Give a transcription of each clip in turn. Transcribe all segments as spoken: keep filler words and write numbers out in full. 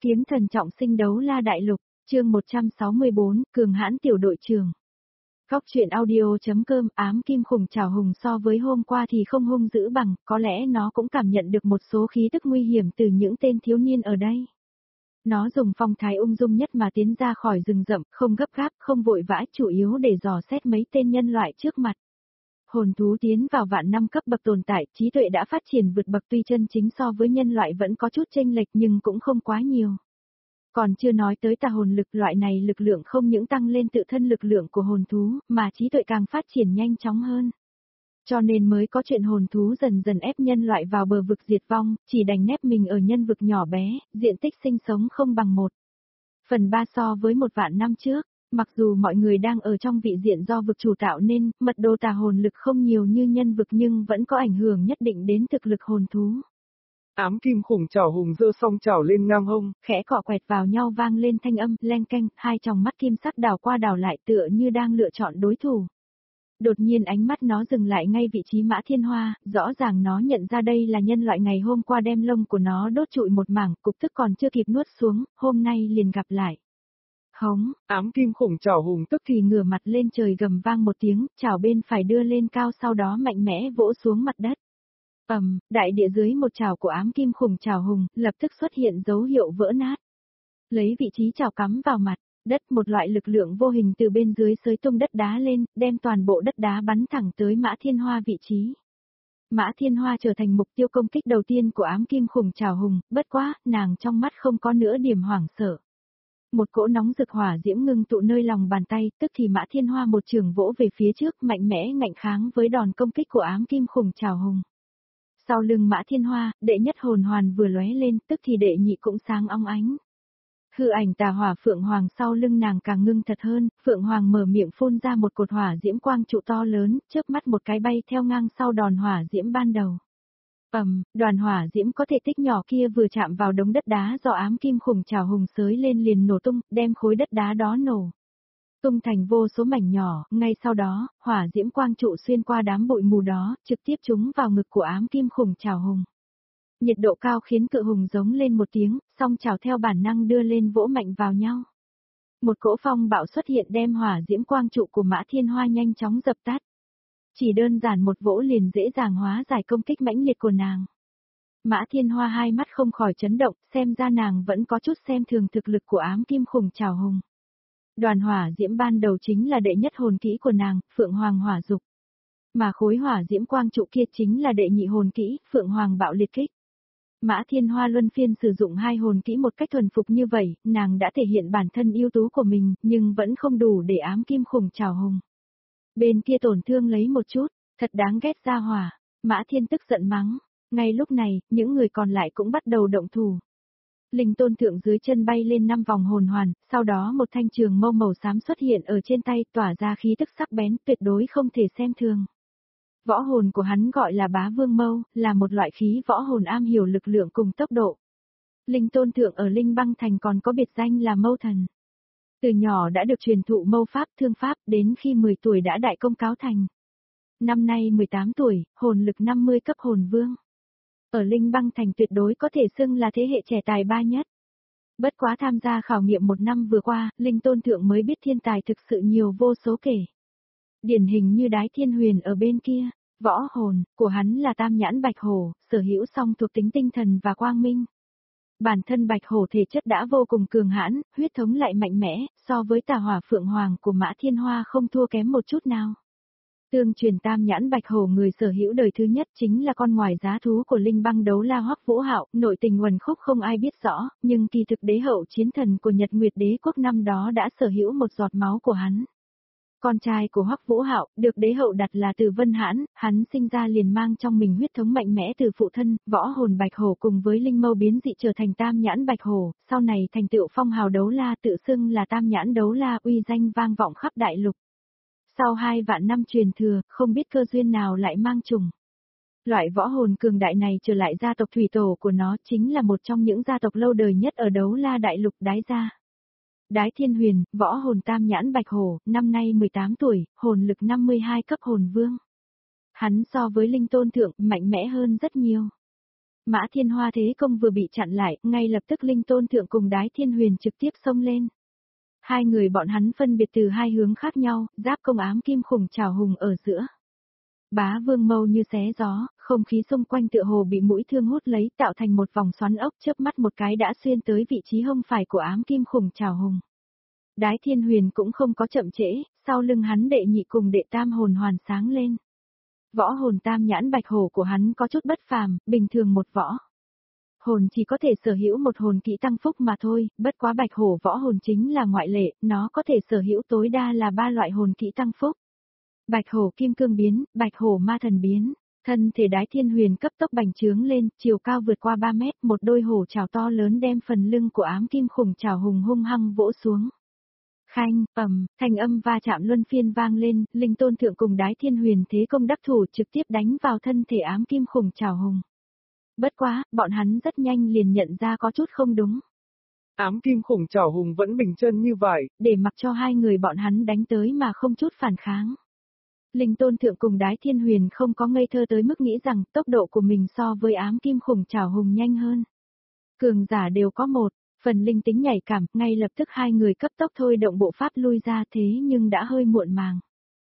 Kiếm thần trọng sinh đấu la đại lục, chương một trăm sáu mươi bốn, cường hãn tiểu đội trưởng. Góc truyện audio.com ám kim khủng trảo hùng so với hôm qua thì không hung dữ bằng, có lẽ nó cũng cảm nhận được một số khí tức nguy hiểm từ những tên thiếu niên ở đây. Nó dùng phong thái ung dung nhất mà tiến ra khỏi rừng rậm, không gấp gáp, không vội vã, chủ yếu để dò xét mấy tên nhân loại trước mặt. Hồn thú tiến vào vạn năm cấp bậc tồn tại, trí tuệ đã phát triển vượt bậc, tuy chân chính so với nhân loại vẫn có chút chênh lệch nhưng cũng không quá nhiều. Còn chưa nói tới tà hồn lực, loại này lực lượng không những tăng lên tự thân lực lượng của hồn thú, mà trí tuệ càng phát triển nhanh chóng hơn. Cho nên mới có chuyện hồn thú dần dần ép nhân loại vào bờ vực diệt vong, chỉ đành nép mình ở nhân vực nhỏ bé, diện tích sinh sống không bằng một phần ba so với một vạn năm trước. Mặc dù mọi người đang ở trong vị diện do vực chủ tạo nên, mật độ tà hồn lực không nhiều như nhân vực nhưng vẫn có ảnh hưởng nhất định đến thực lực hồn thú. Ám kim khủng trảo hùng giơ song trảo lên ngang hông, khẽ cọ quẹt vào nhau vang lên thanh âm, leng keng, hai tròng mắt kim sắc đảo qua đảo lại tựa như đang lựa chọn đối thủ. Đột nhiên ánh mắt nó dừng lại ngay vị trí Mã Thiên Hoa, rõ ràng nó nhận ra đây là nhân loại ngày hôm qua đem lông của nó đốt trụi một mảng, cục tức còn chưa kịp nuốt xuống, hôm nay liền gặp lại. Hống, ám kim khủng trảo hùng tức thì ngửa mặt lên trời gầm vang một tiếng, chảo bên phải đưa lên cao sau đó mạnh mẽ vỗ xuống mặt đất. Ầm, um, đại địa dưới một chảo của ám kim khủng trảo hùng, lập tức xuất hiện dấu hiệu vỡ nát. Lấy vị trí chảo cắm vào mặt đất, một loại lực lượng vô hình từ bên dưới xới tung đất đá lên, đem toàn bộ đất đá bắn thẳng tới Mã Thiên Hoa vị trí. Mã Thiên Hoa trở thành mục tiêu công kích đầu tiên của ám kim khủng trảo hùng, bất quá, nàng trong mắt không có nữa điểm hoảng sợ. Một cỗ nóng rực hỏa diễm ngưng tụ nơi lòng bàn tay, tức thì Mã Thiên Hoa một trường vỗ về phía trước, mạnh mẽ ngạnh kháng với đòn công kích của ám kim khủng trảo hùng. Sau lưng Mã Thiên Hoa, đệ nhất hồn hoàn vừa lóe lên, tức thì đệ nhị cũng sáng óng ánh. Hư ảnh tà hỏa Phượng Hoàng sau lưng nàng càng ngưng thật hơn, Phượng Hoàng mở miệng phun ra một cột hỏa diễm quang trụ to lớn, chớp mắt một cái bay theo ngang sau đòn hỏa diễm ban đầu. Ầm, um, đoàn hỏa diễm có thể tích nhỏ kia vừa chạm vào đống đất đá do ám kim khủng trảo hùng xới lên liền nổ tung, đem khối đất đá đó nổ tung thành vô số mảnh nhỏ, ngay sau đó, hỏa diễm quang trụ xuyên qua đám bụi mù đó, trực tiếp trúng vào ngực của ám kim khủng trảo hùng. Nhiệt độ cao khiến cự hùng giống lên một tiếng, song trảo theo bản năng đưa lên vỗ mạnh vào nhau. Một cỗ phong bạo xuất hiện đem hỏa diễm quang trụ của Mã Thiên Hoa nhanh chóng dập tắt. Chỉ đơn giản một vỗ liền dễ dàng hóa giải công kích mãnh liệt của nàng. Mã Thiên Hoa hai mắt không khỏi chấn động, xem ra nàng vẫn có chút xem thường thực lực của ám kim khủng trảo hùng. Đoàn hỏa diễm ban đầu chính là đệ nhất hồn kỹ của nàng, Phượng Hoàng hỏa dục. Mà khối hỏa diễm quang trụ kia chính là đệ nhị hồn kỹ, Phượng Hoàng bạo liệt kích. Mã Thiên Hoa luân phiên sử dụng hai hồn kỹ một cách thuần phục như vậy, nàng đã thể hiện bản thân ưu tú của mình, nhưng vẫn không đủ để ám kim khủng trảo hùng. Bên kia tổn thương lấy một chút, thật đáng ghét ra hỏa, Mã Thiên tức giận mắng. Ngay lúc này, những người còn lại cũng bắt đầu động thủ. Linh tôn thượng dưới chân bay lên năm vòng hồn hoàn, sau đó một thanh trường mâu màu xám xuất hiện ở trên tay, tỏa ra khí tức sắc bén, tuyệt đối không thể xem thường. Võ hồn của hắn gọi là bá vương mâu, là một loại khí võ hồn am hiểu lực lượng cùng tốc độ. Linh tôn thượng ở Linh băng thành còn có biệt danh là mâu thần. Từ nhỏ đã được truyền thụ mâu pháp thương pháp, đến khi mười tuổi đã đại công cáo thành. Năm nay mười tám tuổi, hồn lực năm mươi cấp hồn vương. Ở Linh băng thành tuyệt đối có thể xưng là thế hệ trẻ tài ba nhất. Bất quá tham gia khảo nghiệm một năm vừa qua, Linh tôn thượng mới biết thiên tài thực sự nhiều vô số kể. Điển hình như Đái Thiên Huyền ở bên kia, võ hồn của hắn là tam nhãn bạch hổ, sở hữu song thuộc tính tinh thần và quang minh. Bản thân bạch hổ thể chất đã vô cùng cường hãn, huyết thống lại mạnh mẽ, so với tà hỏa Phượng Hoàng của Mã Thiên Hoa không thua kém một chút nào. Tương truyền tam nhãn bạch hổ người sở hữu đời thứ nhất chính là con ngoài giá thú của Linh băng đấu la Hoắc Vũ Hạo, nội tình uẩn khúc không ai biết rõ, nhưng kỳ thực đế hậu chiến thần của Nhật Nguyệt Đế quốc năm đó đã sở hữu một giọt máu của hắn. Con trai của Hoắc Vũ Hạo, được đế hậu đặt là Từ Vân Hãn, hắn sinh ra liền mang trong mình huyết thống mạnh mẽ từ phụ thân, võ hồn bạch hổ cùng với linh mâu biến dị trở thành tam nhãn bạch hổ, sau này thành tựu phong hào đấu la tự xưng là tam nhãn đấu la, uy danh vang vọng khắp đại lục. Sau hai vạn năm truyền thừa, không biết cơ duyên nào lại mang trùng. Loại võ hồn cường đại này trở lại gia tộc thủy tổ của nó chính là một trong những gia tộc lâu đời nhất ở đấu la đại lục Đái gia. Đái Thiên Huyền, võ hồn tam nhãn bạch hổ, năm nay mười tám tuổi, hồn lực năm mươi hai cấp hồn vương. Hắn so với Linh tôn thượng, mạnh mẽ hơn rất nhiều. Mã Thiên Hoa thế công vừa bị chặn lại, ngay lập tức Linh Tôn Thượng cùng Đái Thiên Huyền trực tiếp xông lên. Hai người bọn hắn phân biệt từ hai hướng khác nhau, giáp công ám kim khủng trảo hùng ở giữa. Bá Vương mâu như xé gió, không khí xung quanh tựa hồ bị mũi thương hút lấy, tạo thành một vòng xoắn ốc, chớp mắt một cái đã xuyên tới vị trí hông phải của ám kim khủng trảo hùng. Đái Thiên Huyền cũng không có chậm trễ, sau lưng hắn đệ nhị cùng đệ tam hồn hoàn sáng lên. Võ hồn tam nhãn bạch hổ của hắn có chút bất phàm, bình thường một võ hồn chỉ có thể sở hữu một hồn kỹ tăng phúc mà thôi, bất quá bạch hổ võ hồn chính là ngoại lệ, nó có thể sở hữu tối đa là ba loại hồn kỹ tăng phúc. Bạch hổ kim cương biến, bạch hổ ma thần biến, thân thể Đái Thiên Huyền cấp tốc bành trướng lên, chiều cao vượt qua ba mét, một đôi hổ trảo to lớn đem phần lưng của ám kim khủng trảo hùng hung hăng vỗ xuống. Khanh, ầm, thanh âm va chạm luân phiên vang lên, Linh Tôn Thượng cùng Đái Thiên Huyền thế công đắc thủ trực tiếp đánh vào thân thể ám kim khủng trảo hùng. Bất quá, bọn hắn rất nhanh liền nhận ra có chút không đúng. Ám kim khủng trảo hùng vẫn bình chân như vậy, để mặc cho hai người bọn hắn đánh tới mà không chút phản kháng. Linh Tôn Thượng cùng Đái Thiên Huyền không có ngây thơ tới mức nghĩ rằng tốc độ của mình so với ám kim khủng trảo hùng nhanh hơn. Cường giả đều có một phần linh tính nhạy cảm, ngay lập tức hai người cấp tốc thôi động bộ pháp lui ra thế nhưng đã hơi muộn màng.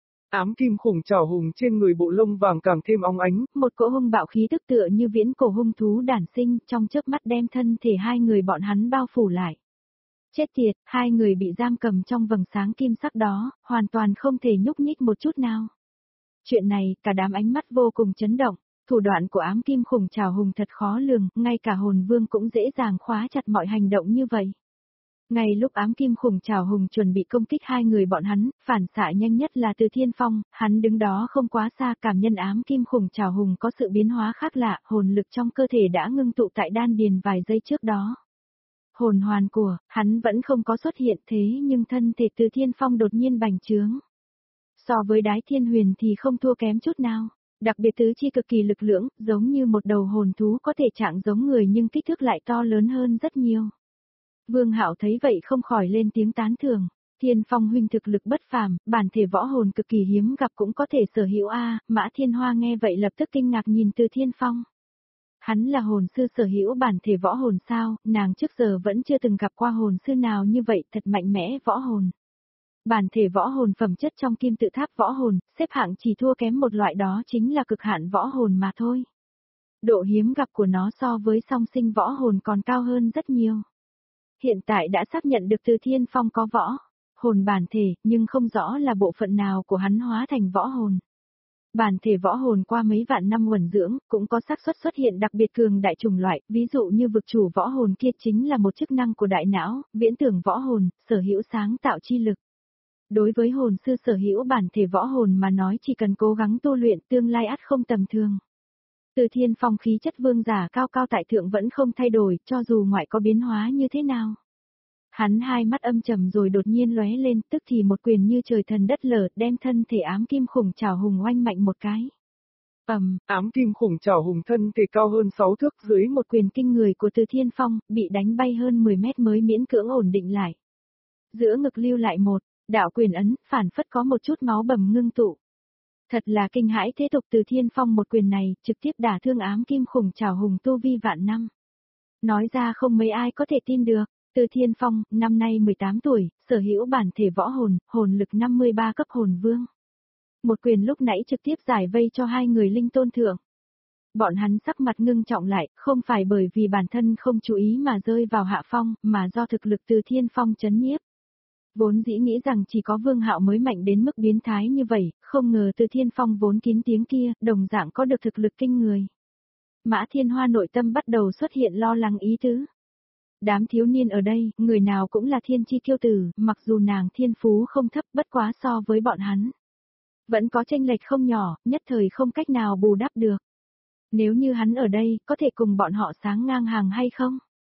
Ám kim khủng trảo hùng trên người bộ lông vàng càng thêm óng ánh, một cỗ hung bạo khí tức tựa như viễn cổ hung thú đản sinh, trong chớp mắt đem thân thể hai người bọn hắn bao phủ lại. Chết tiệt, hai người bị giam cầm trong vầng sáng kim sắc đó, hoàn toàn không thể nhúc nhích một chút nào. Chuyện này, cả đám ánh mắt vô cùng chấn động, thủ đoạn của ám kim khủng trảo hùng thật khó lường, ngay cả hồn vương cũng dễ dàng khóa chặt mọi hành động như vậy. Ngay lúc ám kim khủng trảo hùng chuẩn bị công kích hai người bọn hắn, phản xạ nhanh nhất là Từ Thiên Phong, hắn đứng đó không quá xa, cảm nhân ám kim khủng trảo hùng có sự biến hóa khác lạ, hồn lực trong cơ thể đã ngưng tụ tại đan điền vài giây trước đó. Hồn hoàn của, hắn vẫn không có xuất hiện thế nhưng thân thể Từ Thiên Phong đột nhiên bành trướng. So với Đái Thiên Huyền thì không thua kém chút nào, đặc biệt tứ chi cực kỳ lực lưỡng, giống như một đầu hồn thú có thể trạng giống người nhưng kích thước lại to lớn hơn rất nhiều. Vương Hạo thấy vậy không khỏi lên tiếng tán thưởng, Thiên Phong huynh thực lực bất phàm, bản thể võ hồn cực kỳ hiếm gặp cũng có thể sở hữu a. Mã Thiên Hoa nghe vậy lập tức kinh ngạc nhìn Từ Thiên Phong. Hắn là hồn sư sở hữu bản thể võ hồn sao, nàng trước giờ vẫn chưa từng gặp qua hồn sư nào như vậy, thật mạnh mẽ võ hồn. Bản thể võ hồn phẩm chất trong kim tự tháp võ hồn, xếp hạng chỉ thua kém một loại đó chính là cực hạn võ hồn mà thôi. Độ hiếm gặp của nó so với song sinh võ hồn còn cao hơn rất nhiều. Hiện tại đã xác nhận được Từ Thiên Phong có võ hồn bản thể, nhưng không rõ là bộ phận nào của hắn hóa thành võ hồn. Bản thể võ hồn qua mấy vạn năm uẩn dưỡng, cũng có xác suất xuất hiện đặc biệt cường đại chủng loại, ví dụ như vực chủ võ hồn kia chính là một chức năng của đại não, viễn tưởng võ hồn, sở hữu sáng tạo chi lực. Đối với hồn sư sở hữu bản thể võ hồn mà nói chỉ cần cố gắng tu luyện tương lai ắt không tầm thường. Từ Thiên Phong khí chất vương giả cao cao tại thượng vẫn không thay đổi, cho dù ngoại có biến hóa như thế nào. Hắn hai mắt âm trầm rồi đột nhiên lóe lên, tức thì một quyền như trời thần đất lở, đem thân thể ám kim khủng trảo hùng oanh mạnh một cái. Ầm, ám kim khủng trảo hùng thân thể cao hơn sáu thước dưới một quyền kinh người của Từ Thiên Phong, bị đánh bay hơn mười mét mới miễn cưỡng ổn định lại. Giữa ngực lưu lại một đạo quyền ấn, phản phất có một chút máu bầm ngưng tụ. Thật là kinh hãi thế tục. Từ Thiên Phong một quyền này, trực tiếp đả thương ám kim khủng trảo hùng tu vi vạn năm. Nói ra không mấy ai có thể tin được, Từ Thiên Phong, năm nay mười tám tuổi, sở hữu bản thể võ hồn, hồn lực năm mươi ba cấp hồn vương. Một quyền lúc nãy trực tiếp giải vây cho hai người Linh Tôn Thượng. Bọn hắn sắc mặt ngưng trọng lại, không phải bởi vì bản thân không chú ý mà rơi vào hạ phong, mà do thực lực Từ Thiên Phong chấn nhiếp. Vốn dĩ nghĩ rằng chỉ có Vương Hạo mới mạnh đến mức biến thái như vậy, không ngờ Từ Thiên Phong vốn kín tiếng kia, đồng dạng có được thực lực kinh người. Mã Thiên Hoa nội tâm bắt đầu xuất hiện lo lắng ý tứ. Đám thiếu niên ở đây, người nào cũng là thiên chi kiêu tử, mặc dù nàng thiên phú không thấp bất quá so với bọn hắn. Vẫn có chênh lệch không nhỏ, nhất thời không cách nào bù đắp được. Nếu như hắn ở đây, có thể cùng bọn họ sáng ngang hàng hay không?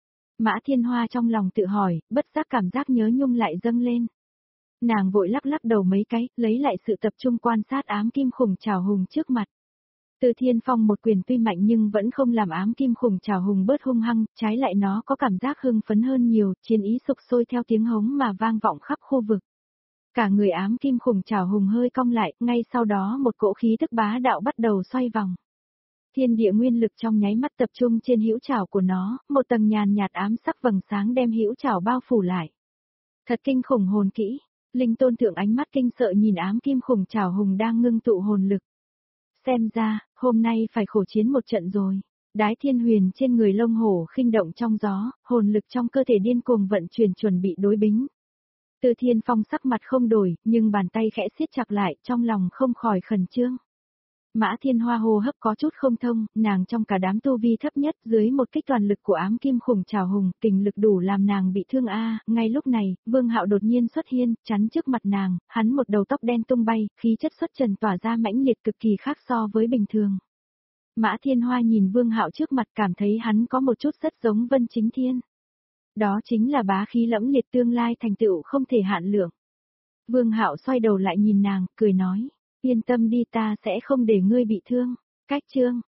Mã Thiên Hoa trong lòng tự hỏi, bất giác cảm giác nhớ nhung lại dâng lên. Nàng vội lắc lắc đầu mấy cái, lấy lại sự tập trung quan sát ám kim khủng trảo hùng trước mặt. Từ Thiên Phong một quyền tuy mạnh nhưng vẫn không làm ám kim khủng trảo hùng bớt hung hăng, trái lại nó có cảm giác hưng phấn hơn nhiều, chiến ý sục sôi theo tiếng hống mà vang vọng khắp khu vực. Cả người ám kim khủng trảo hùng hơi cong lại, ngay sau đó một cỗ khí tức bá đạo bắt đầu xoay vòng. Thiên địa nguyên lực trong nháy mắt tập trung trên hữu trảo của nó, một tầng nhàn nhạt ám sắc vầng sáng đem hữu trảo bao phủ lại. Thật kinh khủng hồn kỹ, Linh Tôn Thượng ánh mắt kinh sợ nhìn ám kim khủng trảo hùng đang ngưng tụ hồn lực. Xem ra, hôm nay phải khổ chiến một trận rồi. Đái Thiên Huyền trên người lông hổ khinh động trong gió, hồn lực trong cơ thể điên cuồng vận chuyển chuẩn bị đối bính. Từ Thiên Phong sắc mặt không đổi, nhưng bàn tay khẽ siết chặt lại, trong lòng không khỏi khẩn trương. Mã Thiên Hoa hô hấp có chút không thông, nàng trong cả đám tu vi thấp nhất dưới một kích toàn lực của ám kim khủng trảo hùng, kình lực đủ làm nàng bị thương a. Ngay lúc này, Vương Hạo đột nhiên xuất hiện, chắn trước mặt nàng, hắn một đầu tóc đen tung bay, khí chất xuất trần tỏa ra mãnh liệt cực kỳ khác so với bình thường. Mã Thiên Hoa nhìn Vương Hạo trước mặt cảm thấy hắn có một chút rất giống Vân Chính Thiên. Đó chính là bá khí lẫm liệt tương lai thành tựu không thể hạn lượng. Vương Hạo xoay đầu lại nhìn nàng, cười nói, yên tâm đi ta sẽ không để ngươi bị thương. Cách chương